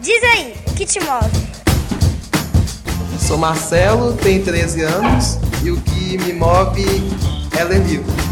Diz aí, o que te move? Sou Marcelo, tenho 13 anos e o que me move é ler livro.